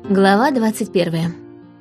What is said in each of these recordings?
Глава 21.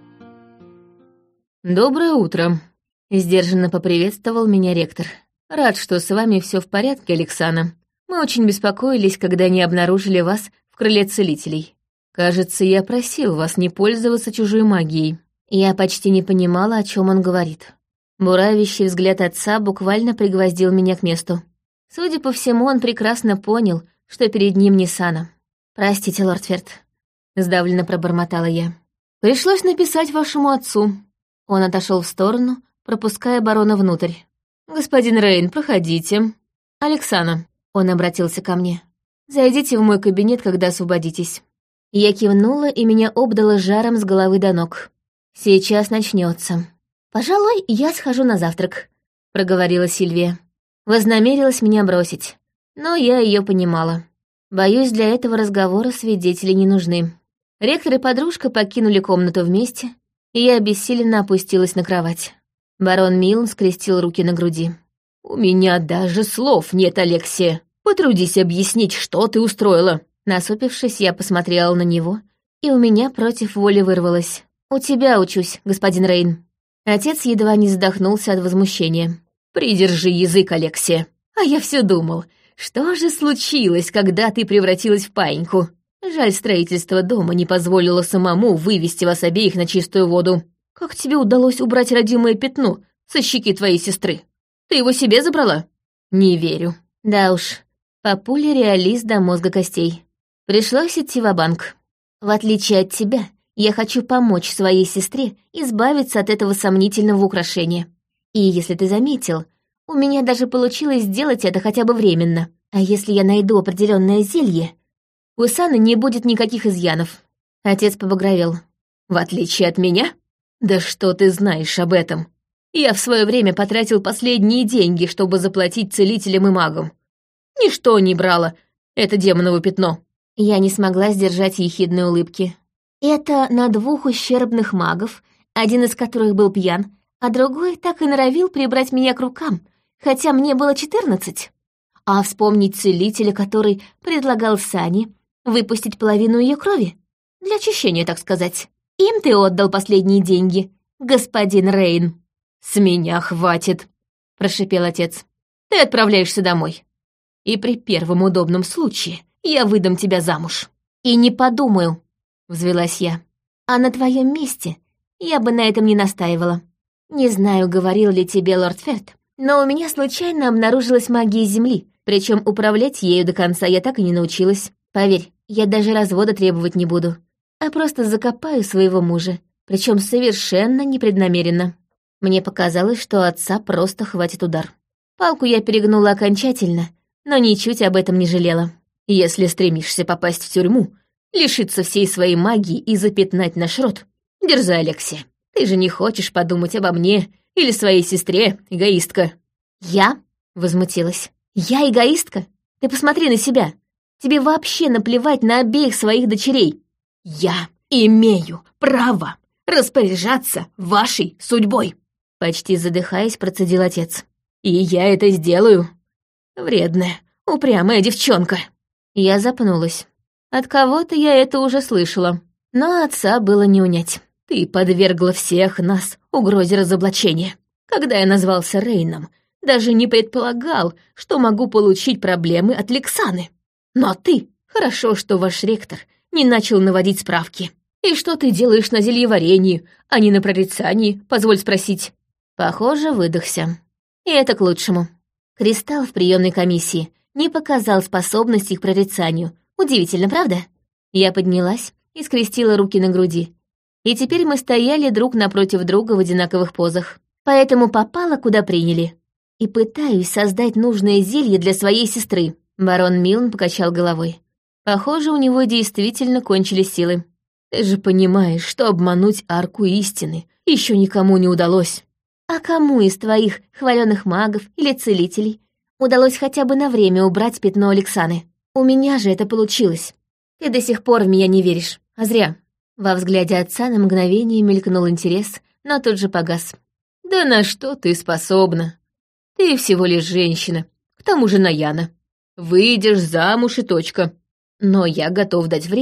«Доброе утро», — сдержанно поприветствовал меня ректор. «Рад, что с вами все в порядке, Александра. Мы очень беспокоились, когда не обнаружили вас в крыле целителей. Кажется, я просил вас не пользоваться чужой магией». Я почти не понимала, о чем он говорит. Буравящий взгляд отца буквально пригвоздил меня к месту. Судя по всему, он прекрасно понял, что перед ним не Сана. «Простите, лорд Ферт», — сдавленно пробормотала я. «Пришлось написать вашему отцу». Он отошел в сторону, пропуская барона внутрь. «Господин Рейн, проходите. Александра», — он обратился ко мне, — «зайдите в мой кабинет, когда освободитесь». Я кивнула, и меня обдало жаром с головы до ног. «Сейчас начнется. Пожалуй, я схожу на завтрак», — проговорила Сильвия. Вознамерилась меня бросить, но я ее понимала. Боюсь, для этого разговора свидетели не нужны. Ректор и подружка покинули комнату вместе, и я обессиленно опустилась на кровать. Барон Милн скрестил руки на груди. «У меня даже слов нет, Алексия. Потрудись объяснить, что ты устроила». Насупившись, я посмотрела на него, и у меня против воли вырвалось. «У тебя учусь, господин Рейн». Отец едва не задохнулся от возмущения. «Придержи язык, Алексия. А я все думал, что же случилось, когда ты превратилась в паиньку? Жаль, строительство дома не позволило самому вывести вас обеих на чистую воду. Как тебе удалось убрать родимое пятно со щеки твоей сестры? Ты его себе забрала? Не верю». Да уж, папуля реалист до мозга костей. Пришлось идти ва-банк. В отличие от тебя, я хочу помочь своей сестре избавиться от этого сомнительного украшения. И если ты заметил, у меня даже получилось сделать это хотя бы временно. А если я найду определенное зелье, у Саны не будет никаких изъянов». Отец побагровел. «В отличие от меня? Да что ты знаешь об этом? Я в свое время потратил последние деньги, чтобы заплатить целителям и магам. Ничто не брало это демоново пятно». Я не смогла сдержать ехидной улыбки. «Это на 2 ущербных магов, один из которых был пьян, а другой так и норовил прибрать меня к рукам, хотя мне было 14. А вспомнить целителя, который предлагал Сане выпустить половину ее крови? Для очищения, так сказать. Им ты отдал последние деньги, господин Рейн». «С меня хватит», — прошипел отец. «Ты отправляешься домой. И при первом удобном случае я выдам тебя замуж». «И не подумаю», — взвелась я. «А на твоем месте я бы на этом не настаивала. Не знаю, говорил ли тебе лорд Ферт, но у меня случайно обнаружилась магия Земли, причем управлять ею до конца я так и не научилась. Поверь, я даже развода требовать не буду, а просто закопаю своего мужа, причем совершенно непреднамеренно». Мне показалось, что отца просто хватит удар. Палку я перегнула окончательно, но ничуть об этом не жалела. «Если стремишься попасть в тюрьму, лишиться всей своей магии и запятнать наш род, дерзай, Алексия. Ты же не хочешь подумать обо мне или своей сестре, эгоистка». «Я?» — возмутилась. «Я эгоистка? Ты посмотри на себя. Тебе вообще наплевать на обеих своих дочерей». «Я имею право распоряжаться вашей судьбой», — почти задыхаясь, процедил отец. «И я это сделаю. Вредная, упрямая девчонка». Я запнулась. От кого-то я это уже слышала, но отца было не унять. «Ты подвергла всех нас угрозе разоблачения. Когда я назвался Рейном, даже не предполагал, что могу получить проблемы от Лексаны. Но ты, хорошо, что ваш ректор не начал наводить справки. И что ты делаешь на зельеварении, а не на прорицании, позволь спросить?» Похоже, выдохся. И это к лучшему. Кристалл в приемной комиссии не показал способностей к прорицанию. Удивительно, правда? Я поднялась и скрестила руки на груди. И теперь мы стояли друг напротив друга в одинаковых позах. Поэтому попала, куда приняли. И пытаюсь создать нужное зелье для своей сестры. Барон Милн покачал головой. Похоже, у него действительно кончились силы. «Ты же понимаешь, что обмануть арку истины еще никому не удалось». «А кому из твоих хваленых магов или целителей удалось хотя бы на время убрать пятно Алексаны? У меня же это получилось. Ты до сих пор в меня не веришь, а зря». Во взгляде отца на мгновение мелькнул интерес, но тут же погас. «Да на что ты способна? Ты всего лишь женщина, к тому же Наяна. Выйдешь замуж и точка. Но я готов дать время,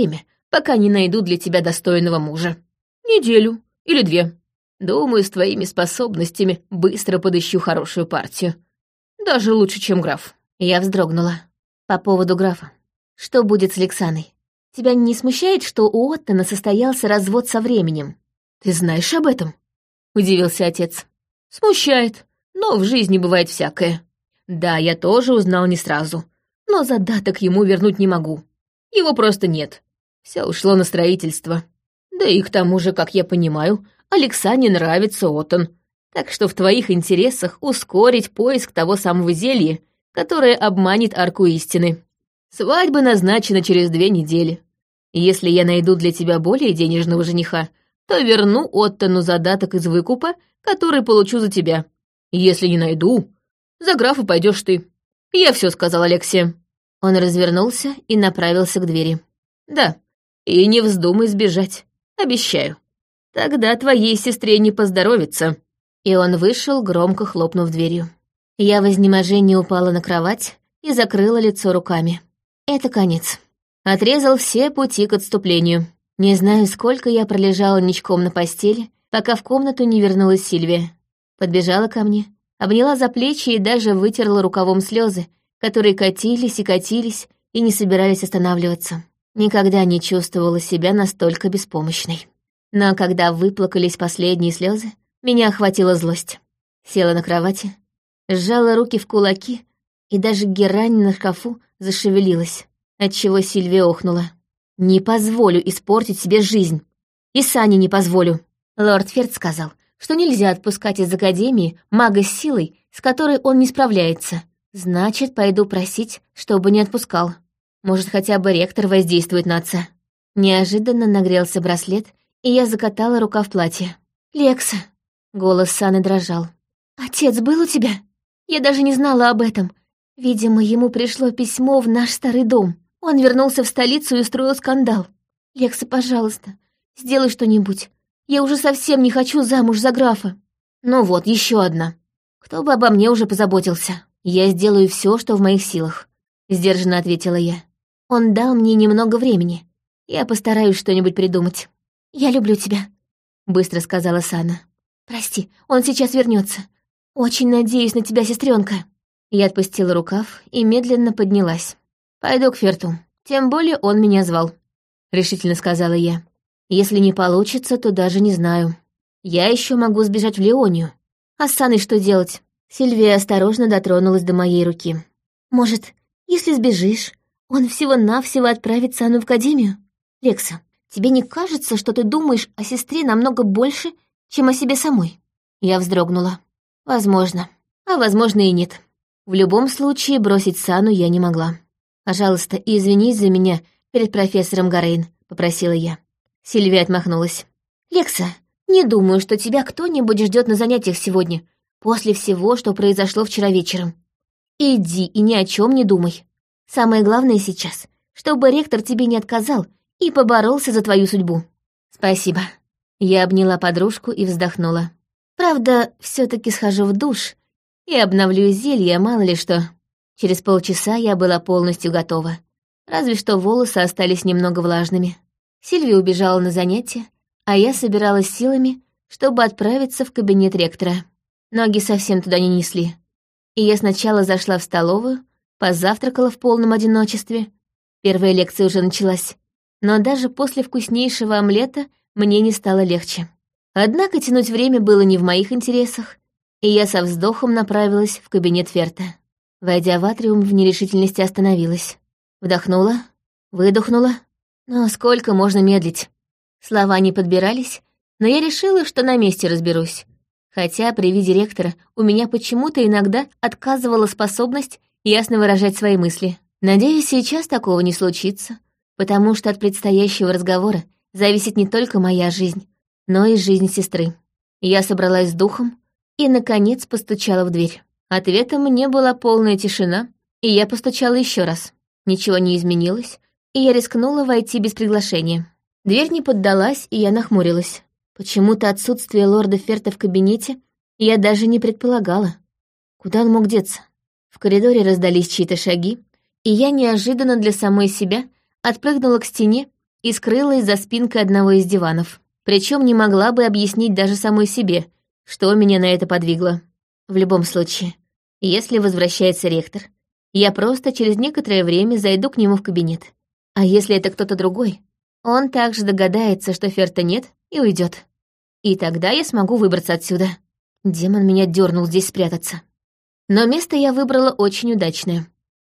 пока не найду для тебя достойного мужа. Неделю или 2. Думаю, с твоими способностями быстро подыщу хорошую партию. Даже лучше, чем граф». Я вздрогнула. «По поводу графа. Что будет с Лексаной? Тебя не смущает, что у Оттона состоялся развод со временем?» «Ты знаешь об этом?» — удивился отец. «Смущает, но в жизни бывает всякое. Да, я тоже узнал не сразу, но задаток ему вернуть не могу. Его просто нет. Все ушло на строительство. Да и к тому же, как я понимаю, Александре нравится Оттон, так что в твоих интересах ускорить поиск того самого зелья, которое обманет арку истины. Свадьба назначена через 2 недели. Если я найду для тебя более денежного жениха, то верну Оттону задаток из выкупа, который получу за тебя. Если не найду, за графа пойдешь ты. Я все сказал Алексею». Он развернулся и направился к двери. «Да, и не вздумай сбежать, обещаю. Тогда твоей сестре не поздоровится». И он вышел, громко хлопнув дверью. Я в изнеможении упала на кровать и закрыла лицо руками. Это конец. Отрезал все пути к отступлению. Не знаю, сколько я пролежала ничком на постели, пока в комнату не вернулась Сильвия. Подбежала ко мне, обняла за плечи и даже вытерла рукавом слезы, которые катились и не собирались останавливаться. Никогда не чувствовала себя настолько беспомощной. Но когда выплакались последние слезы, меня охватила злость. Села на кровати, сжала руки в кулаки, и даже герань на шкафу зашевелилась, отчего Сильвия охнула. «Не позволю испортить себе жизнь. И Сане не позволю». Лорд Ферд сказал, что нельзя отпускать из Академии мага с силой, с которой он не справляется. Значит, пойду просить, чтобы не отпускал. Может, хотя бы ректор воздействует на отца. Неожиданно нагрелся браслет, и я закатала рукав платья. «Лекса!» — голос Саны дрожал. «Отец был у тебя? Я даже не знала об этом. Видимо, ему пришло письмо в наш старый дом. Он вернулся в столицу и устроил скандал. Лекса, пожалуйста, сделай что-нибудь. Я уже совсем не хочу замуж за графа». «Ну вот, еще одна. Кто бы обо мне уже позаботился? Я сделаю все, что в моих силах», — сдержанно ответила я. «Он дал мне немного времени. Я постараюсь что-нибудь придумать». «Я люблю тебя», — быстро сказала Сана. «Прости, он сейчас вернется. Очень надеюсь на тебя, сестренка». Я отпустила рукав и медленно поднялась. «Пойду к Ферту. Тем более он меня звал», — решительно сказала я. «Если не получится, то даже не знаю. Я еще могу сбежать в Леонию. А с Саной что делать?» Сильвия осторожно дотронулась до моей руки. «Может, если сбежишь, он всего-навсего отправит Сану в Академию? Лекса, тебе не кажется, что ты думаешь о сестре намного больше, чем о себе самой?» Я вздрогнула. «Возможно. А возможно и нет. В любом случае бросить Сану я не могла. Пожалуйста, извинись за меня перед профессором Гарейн», — попросила я. Сильвия отмахнулась. «Лекса, не думаю, что тебя кто-нибудь ждет на занятиях сегодня, после всего, что произошло вчера вечером. Иди и ни о чем не думай. Самое главное сейчас, чтобы ректор тебе не отказал и поборолся за твою судьбу». «Спасибо». Я обняла подружку и вздохнула. «Правда, все-таки схожу в душ и обновлю зелье, мало ли что». Через полчаса я была полностью готова. Разве что волосы остались немного влажными. Сильвия убежала на занятия, а я собиралась силами, чтобы отправиться в кабинет ректора. Ноги совсем туда не несли. И я сначала зашла в столовую, позавтракала в полном одиночестве. Первая лекция уже началась. Но даже после вкуснейшего омлета мне не стало легче. Однако тянуть время было не в моих интересах, и я со вздохом направилась в кабинет Ферта. Войдя в атриум, в нерешительности остановилась. Вдохнула, выдохнула. Но сколько можно медлить? Слова не подбирались, но я решила, что на месте разберусь. Хотя при виде ректора у меня почему-то иногда отказывала способность ясно выражать свои мысли. Надеюсь, сейчас такого не случится, потому что от предстоящего разговора зависит не только моя жизнь, но и жизнь сестры. Я собралась с духом и, наконец, постучала в дверь. Ответом мне была полная тишина, и я постучала еще раз. Ничего не изменилось, и я рискнула войти без приглашения. Дверь не поддалась, и я нахмурилась. Почему-то отсутствие лорда Ферта в кабинете я даже не предполагала. Куда он мог деться? В коридоре раздались чьи-то шаги, и я неожиданно для самой себя отпрыгнула к стене и скрылась за спинкой одного из диванов. Причем не могла бы объяснить даже самой себе, что меня на это подвигло. В любом случае, если возвращается ректор, я просто через некоторое время зайду к нему в кабинет. А если это кто-то другой, он также догадается, что Ферта нет, и уйдет. И тогда я смогу выбраться отсюда. Демон меня дернул здесь спрятаться. Но место я выбрала очень удачное.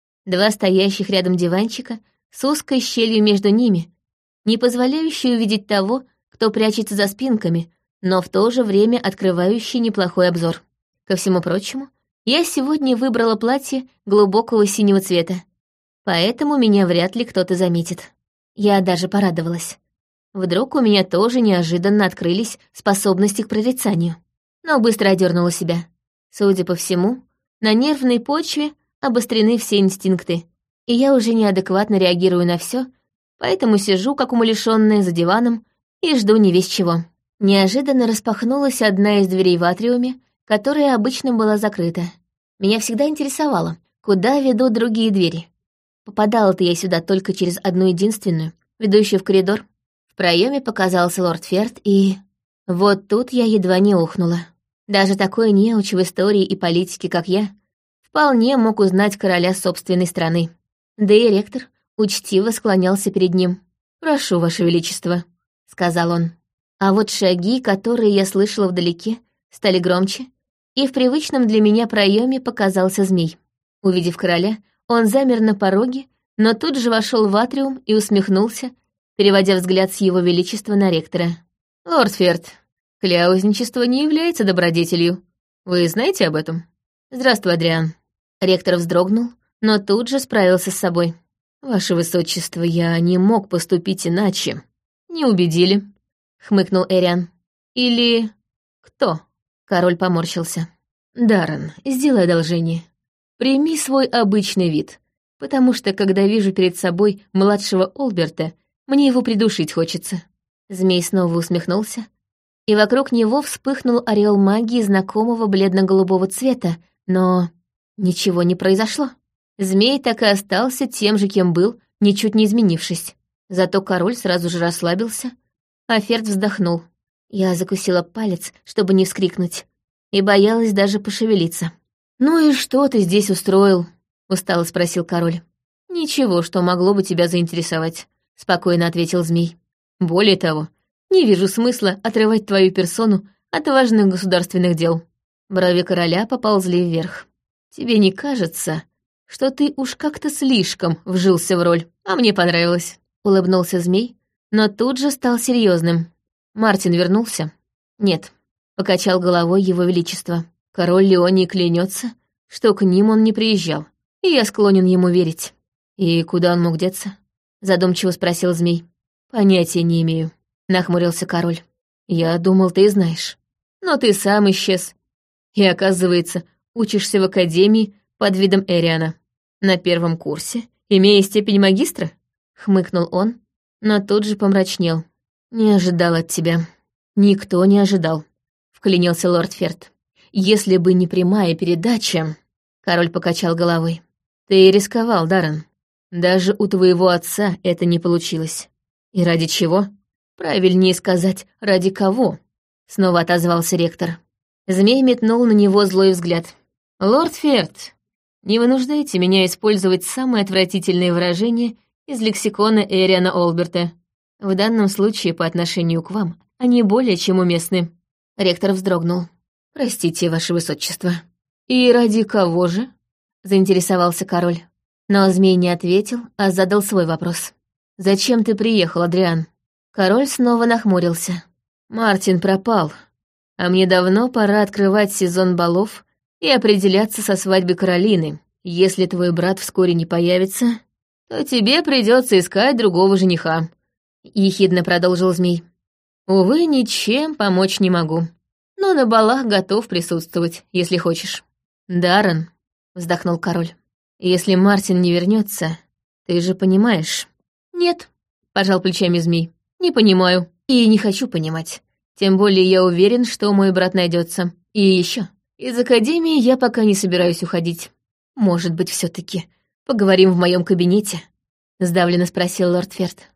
2 стоящих рядом диванчика с узкой щелью между ними, не позволяющей увидеть того, кто прячется за спинками, но в то же время открывающий неплохой обзор. Ко всему прочему, я сегодня выбрала платье глубокого синего цвета, поэтому меня вряд ли кто-то заметит. Я даже порадовалась. Вдруг у меня тоже неожиданно открылись способности к прорицанию. Но быстро одернула себя. Судя по всему, на нервной почве обострены все инстинкты, и я уже неадекватно реагирую на все, поэтому сижу, как умалишённая, за диваном и жду не весь чего. Неожиданно распахнулась одна из дверей в атриуме, которая обычно была закрыта. Меня всегда интересовало, куда ведут другие двери. Попадала-то я сюда только через одну единственную, ведущую в коридор. В проеме показался лорд Ферт, и... Вот тут я едва не ухнула. Даже такой неуч в истории и политике, как я, вполне мог узнать короля собственной страны. Да и ректор учтиво склонялся перед ним. «Прошу, ваше величество», — сказал он. А вот шаги, которые я слышала вдалеке, стали громче, и в привычном для меня проеме показался змей. Увидев короля, он замер на пороге, но тут же вошел в атриум и усмехнулся, переводя взгляд с его величества на ректора. «Лорд Ферт, кляузничество не является добродетелью. Вы знаете об этом?» «Здравствуй, Адриан». Ректор вздрогнул, но тут же справился с собой. «Ваше высочество, я не мог поступить иначе. Не убедили», — хмыкнул Эриан. «Или... кто?» Король поморщился. «Даррен, сделай одолжение. Прими свой обычный вид, потому что, когда вижу перед собой младшего Олберта, мне его придушить хочется». Змей снова усмехнулся, и вокруг него вспыхнул ореол магии знакомого бледно-голубого цвета, но ничего не произошло. Змей так и остался тем же, кем был, ничуть не изменившись. Зато король сразу же расслабился, а Ферт вздохнул. Я закусила палец, чтобы не вскрикнуть, и боялась даже пошевелиться. «Ну и что ты здесь устроил?» — устало спросил король. «Ничего, что могло бы тебя заинтересовать», — спокойно ответил змей. «Более того, не вижу смысла отрывать твою персону от важных государственных дел». Брови короля поползли вверх. «Тебе не кажется, что ты уж как-то слишком вжился в роль, а мне понравилось?» — улыбнулся змей, но тут же стал серьезным. «Мартин вернулся?» «Нет», — покачал головой его величество. «Король Леоний клянется, что к ним он не приезжал, и я склонен ему верить». «И куда он мог деться?» — задумчиво спросил змей. «Понятия не имею», — нахмурился король. «Я думал, ты знаешь. Но ты сам исчез. И, оказывается, учишься в академии под видом Эриана. На первом курсе, имея степень магистра?» — хмыкнул он, но тут же помрачнел. «Не ожидал от тебя». «Никто не ожидал», — вклинился лорд Ферт. «Если бы не прямая передача...» — король покачал головой. «Ты рисковал, Даррен. Даже у твоего отца это не получилось. И ради чего? Правильнее сказать, ради кого?» — снова отозвался ректор. Змей метнул на него злой взгляд. «Лорд Ферт, не вынуждайте меня использовать самые отвратительные выражения из лексикона Эриана Олберта. В данном случае по отношению к вам они более чем уместны». Ректор вздрогнул. «Простите, ваше высочество». «И ради кого же?» — заинтересовался король. Но змей не ответил, а задал свой вопрос. «Зачем ты приехал, Адриан?» Король снова нахмурился. «Мартин пропал, а мне давно пора открывать сезон балов и определяться со свадьбой Каролины. Если твой брат вскоре не появится, то тебе придется искать другого жениха», — ехидно продолжил змей. «Увы, ничем помочь не могу, но на балах готов присутствовать, если хочешь». «Даррен», — вздохнул король, — «если Мартин не вернется, ты же понимаешь». «Нет», — пожал плечами змей, — «не понимаю и не хочу понимать. Тем более я уверен, что мой брат найдется. И еще, из академии я пока не собираюсь уходить. Может быть, все таки поговорим в моем кабинете?» — сдавленно спросил лорд Ферт.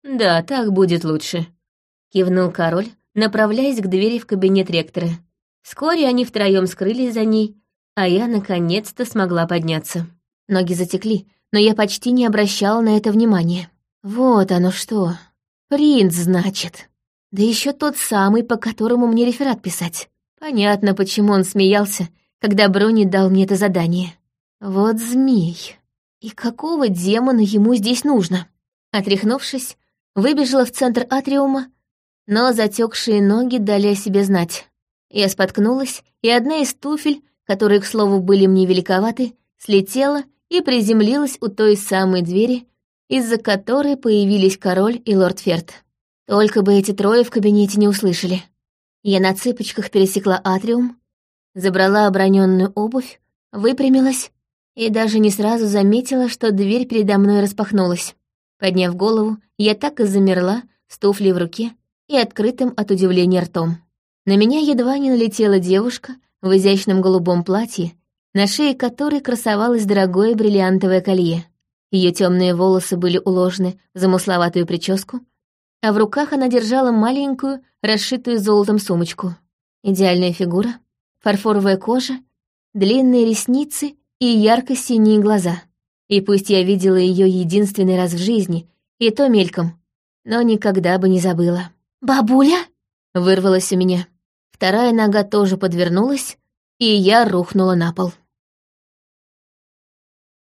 «Да, так будет лучше», — кивнул король, направляясь к двери в кабинет ректора. Вскоре они втроем скрылись за ней, а я наконец-то смогла подняться. Ноги затекли, но я почти не обращала на это внимания. Вот оно что. Принц, значит. Да еще тот самый, по которому мне реферат писать. Понятно, почему он смеялся, когда Брони дал мне это задание. Вот змей. И какого демона ему здесь нужно? Отряхнувшись, выбежала в центр атриума, но затекшие ноги дали о себе знать. Я споткнулась, и одна из туфель, которые, к слову, были мне великоваты, слетела и приземлилась у той самой двери, из-за которой появились король и лорд Ферд. Только бы эти трое в кабинете не услышали. Я на цыпочках пересекла атриум, забрала оброненную обувь, выпрямилась и даже не сразу заметила, что дверь передо мной распахнулась. Подняв голову, я так и замерла, с туфлей в руке и открытым от удивления ртом. На меня едва не налетела девушка в изящном голубом платье, на шее которой красовалось дорогое бриллиантовое колье. Ее темные волосы были уложены в замысловатую прическу, а в руках она держала маленькую, расшитую золотом сумочку. Идеальная фигура, фарфоровая кожа, длинные ресницы и ярко-синие глаза. И пусть я видела ее единственный раз в жизни, и то мельком, но никогда бы не забыла. «Бабуля?» — вырвалось у меня. Вторая нога тоже подвернулась, и я рухнула на пол.